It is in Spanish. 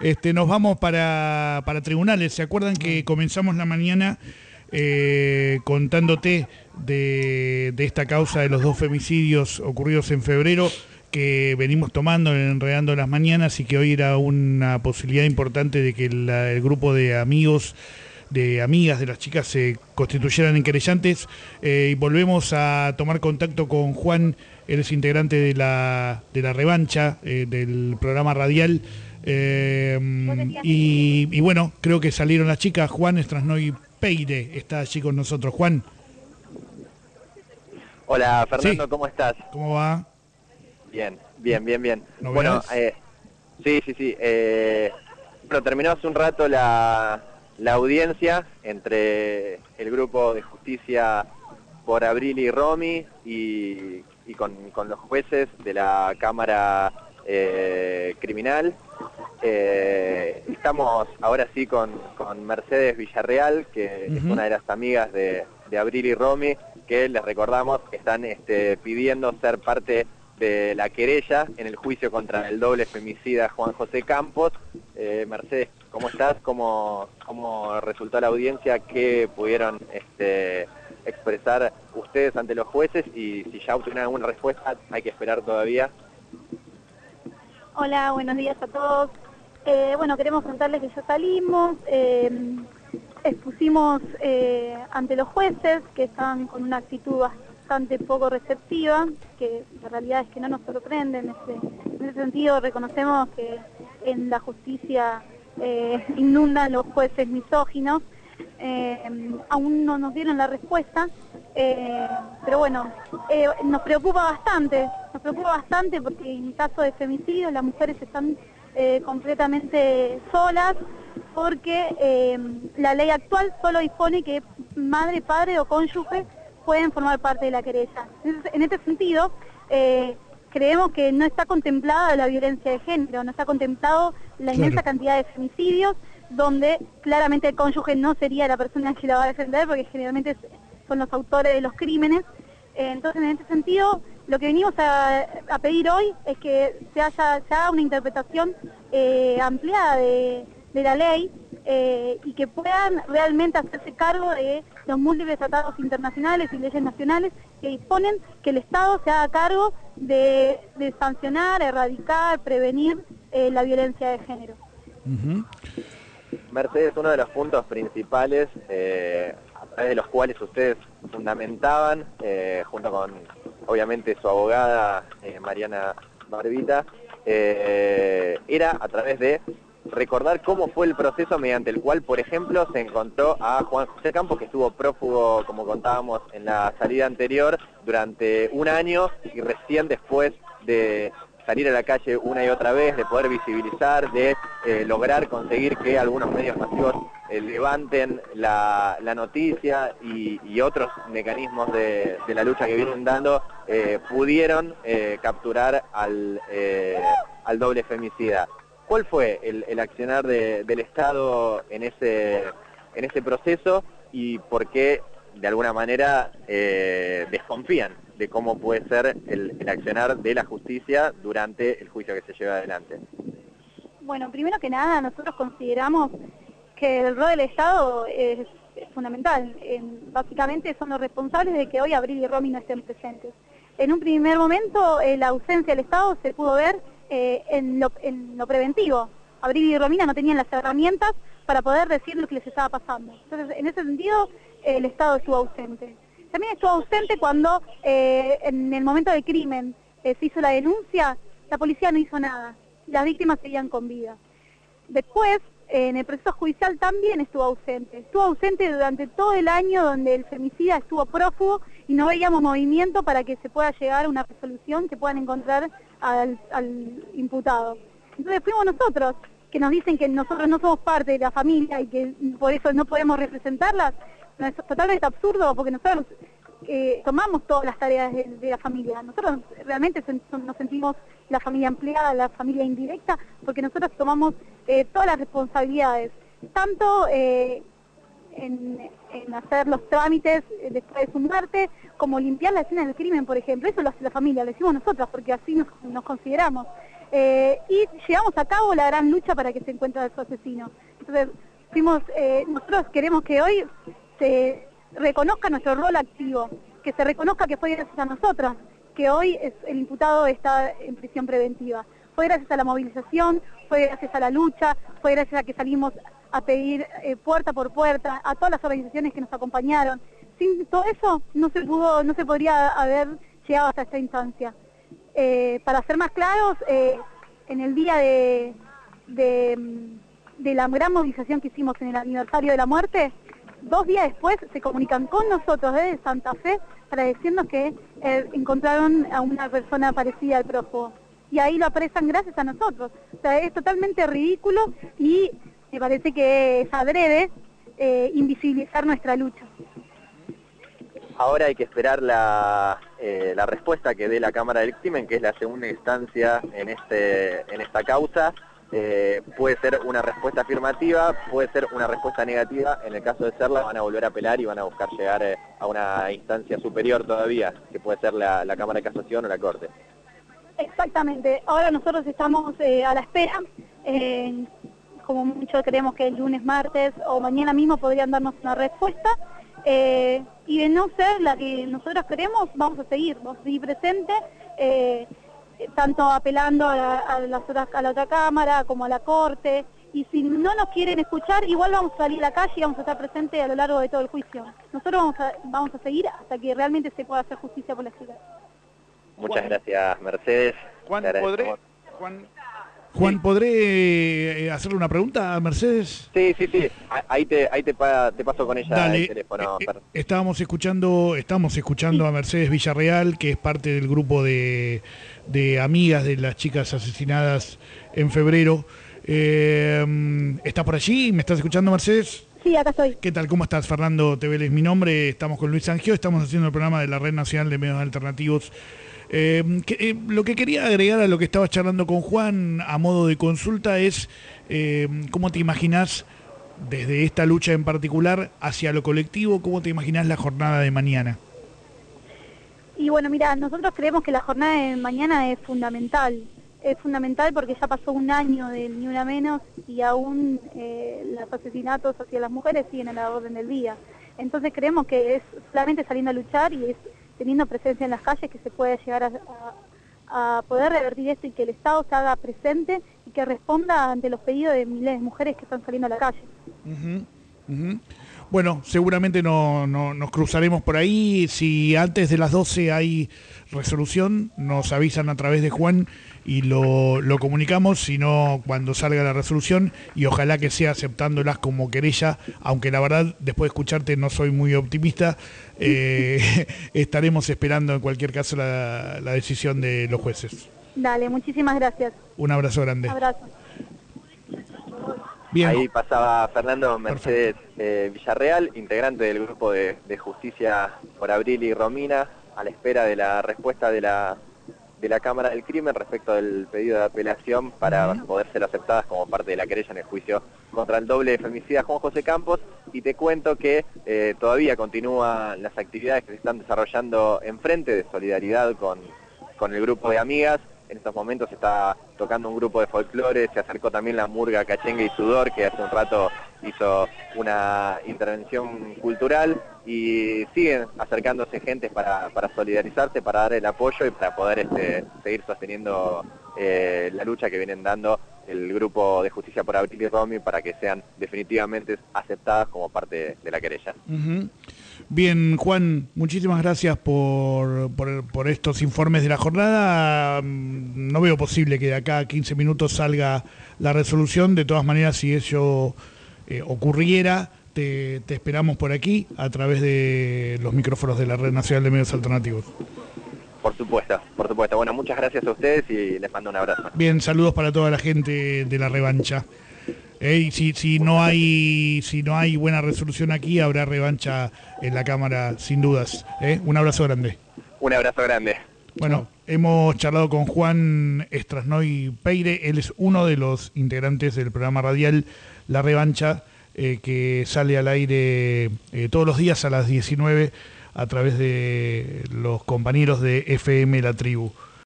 nos vamos para tribunales. ¿Se acuerdan que comenzamos la mañana contándote de esta causa de los 2 femicidios ocurridos en febrero, que venimos tomando, enredando las mañanas, y que hoy era una posibilidad importante de que el grupo de amigos, de amigas de las chicas se constituyeran en querellantes? Y volvemos a tomar contacto con Juan, él es integrante de la revancha del programa radial, y bueno, creo que salieron las chicas. Juan Strasnoy Peire está allí con nosotros. Juan. Hola Fernando, Sí. ¿cómo estás? ¿Cómo va? Bien. ¿Novedades? Bueno, sí. Bueno, terminó hace un rato la audiencia entre el grupo de justicia por Abril y Romy y con los jueces de la Cámara Criminal. Estamos ahora sí con Mercedes Villarreal, que es una de las amigas de Abril y Romy, que les recordamos que están pidiendo ser parte de la querella en el juicio contra el doble femicida Juan José Campos. Mercedes, ¿cómo estás? ¿Cómo resultó la audiencia? ¿Qué pudieron expresar ustedes ante los jueces? Y si ya obtuvieron alguna respuesta, hay que esperar todavía. Hola, buenos días a todos. Bueno, queremos contarles que ya salimos, expusimos ante los jueces, que estaban con una actitud bastante poco receptiva, que la realidad es que no nos sorprende. En ese sentido reconocemos que en la justicia inundan los jueces misóginos. Aún no nos dieron la respuesta, pero bueno, nos preocupa bastante porque en caso de femicidio las mujeres están completamente solas, porque la ley actual solo dispone que madre, padre o cónyuge pueden formar parte de la querella. En este sentido, creemos que no está contemplada la violencia de género, no está contemplado la inmensa cantidad de femicidios, donde claramente el cónyuge no sería la persona que la va a defender, porque generalmente son los autores de los crímenes. Entonces, en este sentido, lo que venimos a pedir hoy es que se haga una interpretación ampliada de la ley, y que puedan realmente hacerse cargo de los múltiples tratados internacionales y leyes nacionales que disponen que el Estado se haga cargo de sancionar, erradicar, prevenir la violencia de género. Mercedes, uno de los puntos principales a través de los cuales ustedes fundamentaban, junto con obviamente su abogada Mariana Barbita, era a través de recordar cómo fue el proceso mediante el cual, por ejemplo, se encontró a Juan José Campos, que estuvo prófugo, como contábamos en la salida anterior, durante un año, y recién después de salir a la calle una y otra vez, de poder visibilizar, de lograr conseguir que algunos medios masivos levanten la noticia y otros mecanismos de la lucha que vienen dando, pudieron capturar al doble femicida. ¿Cuál fue el accionar del Estado en ese proceso, y por qué de alguna manera desconfían de cómo puede ser el accionar de la justicia durante el juicio que se lleva adelante? Bueno, primero que nada, nosotros consideramos que el rol del Estado es fundamental. Básicamente son los responsables de que hoy Abril y Romy no estén presentes. En un primer momento, la ausencia del Estado se pudo ver en lo preventivo. Abril y Romina no tenían las herramientas para poder decir lo que les estaba pasando. Entonces, en ese sentido, el Estado estuvo ausente. También estuvo ausente cuando en el momento del crimen se hizo la denuncia, la policía no hizo nada, las víctimas seguían con vida. Después, en el proceso judicial también estuvo ausente durante todo el año, donde el femicida estuvo prófugo y no veíamos movimiento para que se pueda llegar a una resolución, que puedan encontrar al imputado. Entonces fuimos nosotros, que nos dicen que nosotros no somos parte de la familia y que por eso no podemos representarlas. No, es totalmente absurdo, porque nosotros tomamos todas las tareas de la familia. Nosotros realmente nos sentimos la familia ampliada, la familia indirecta, porque nosotros tomamos todas las responsabilidades, tanto en hacer los trámites después de su muerte, como limpiar la escena del crimen, por ejemplo. Eso lo hace la familia, lo decimos nosotros, porque así nos consideramos. y llevamos a cabo la gran lucha para que se encuentre su asesino. Entonces, nosotros queremos que hoy se reconozca nuestro rol activo, que se reconozca que fue gracias a nosotros, que hoy el imputado está en prisión preventiva. Fue gracias a la movilización, fue gracias a la lucha, fue gracias a que salimos a pedir puerta por puerta, a todas las organizaciones que nos acompañaron. Sin todo eso no se podría haber llegado hasta esta instancia. Para ser más claros, en el día de la gran movilización que hicimos en el aniversario de la muerte, 2 días después se comunican con nosotros desde Santa Fe para decirnos que encontraron a una persona parecida al prófugo. Y ahí lo apresan gracias a nosotros. O sea, es totalmente ridículo y me parece que es adrede invisibilizar nuestra lucha. Ahora hay que esperar la respuesta que dé la Cámara del Crimen, que es la segunda instancia en esta causa. Puede ser una respuesta afirmativa, puede ser una respuesta negativa. En el caso de serla, van a volver a apelar y van a buscar llegar a una instancia superior todavía, que puede ser la Cámara de Casación o la Corte. Exactamente. Ahora nosotros estamos a la espera. Como mucho creemos que el lunes, martes o mañana mismo podrían darnos una respuesta. Y de no ser la que nosotros queremos, vamos a seguir presentes, tanto apelando a la otra Cámara como a la Corte, y si no nos quieren escuchar, igual vamos a salir a la calle y vamos a estar presentes a lo largo de todo el juicio. Nosotros vamos a seguir hasta que realmente se pueda hacer justicia por la chica. Muchas gracias, Mercedes. Juan, ¿podré hacerle una pregunta a Mercedes? Sí. Ahí te paso con ella. Dale. El teléfono. Estamos escuchando a Mercedes Villarreal, que es parte del grupo de amigas de las chicas asesinadas en febrero. ¿Estás por allí? ¿Me estás escuchando, Mercedes? Sí, acá estoy. ¿Qué tal? ¿Cómo estás? Fernando Tevel es mi nombre. Estamos con Luis Sangio. Estamos haciendo el programa de la Red Nacional de Medios Alternativos. Lo que quería agregar a lo que estaba charlando con Juan a modo de consulta es ¿cómo te imaginás desde esta lucha en particular hacia lo colectivo, cómo te imaginás la jornada de mañana? Y bueno, mira, nosotros creemos que la jornada de mañana es fundamental. Es fundamental porque ya pasó 1 año del Ni Una Menos y aún los asesinatos hacia las mujeres siguen a la orden del día. Entonces creemos que es solamente saliendo a luchar y es teniendo presencia en las calles que se puede llegar a poder revertir esto y que el Estado se haga presente y que responda ante los pedidos de miles de mujeres que están saliendo a la calle. Bueno, seguramente nos cruzaremos por ahí. Si antes de las 12 hay resolución, nos avisan a través de Juan y lo comunicamos, si no cuando salga la resolución, y ojalá que sea aceptándolas como querella, aunque la verdad, después de escucharte, no soy muy optimista. Estaremos esperando en cualquier caso la decisión de los jueces. Dale, muchísimas gracias. Un abrazo grande. Abrazo. Bien. Ahí pasaba Fernando Mercedes Villarreal, integrante del grupo de Justicia por Abril y Romina, a la espera de la respuesta de la Cámara del Crimen respecto del pedido de apelación para poder ser aceptadas como parte de la querella en el juicio contra el doble femicida Juan José Campos. Y te cuento que todavía continúan las actividades que se están desarrollando en frente de solidaridad con el grupo de amigas. En estos momentos se está tocando un grupo de folclore, se acercó también la murga Cachengue y Sudor, que hace un rato hizo una intervención cultural, y siguen acercándose gentes para solidarizarse, para dar el apoyo y para poder seguir sosteniendo la lucha que vienen dando el grupo de Justicia por Abril y Romy para que sean definitivamente aceptadas como parte de la querella. Bien, Juan, muchísimas gracias por estos informes de la jornada. No veo posible que de acá a 15 minutos salga la resolución. De todas maneras, si eso ocurriera, te esperamos por aquí a través de los micrófonos de la Red Nacional de Medios Alternativos. Por supuesto. Bueno, muchas gracias a ustedes y les mando un abrazo. Bien, saludos para toda la gente de La Revancha. Y si no hay buena resolución aquí, habrá revancha en la Cámara, sin dudas. Un abrazo grande. Un abrazo grande. Bueno, hemos charlado con Juan Strasnoy Peire. Él es uno de los integrantes del programa radial La Revancha, que sale al aire todos los días a las 19 a través de los compañeros de FM La Tribu.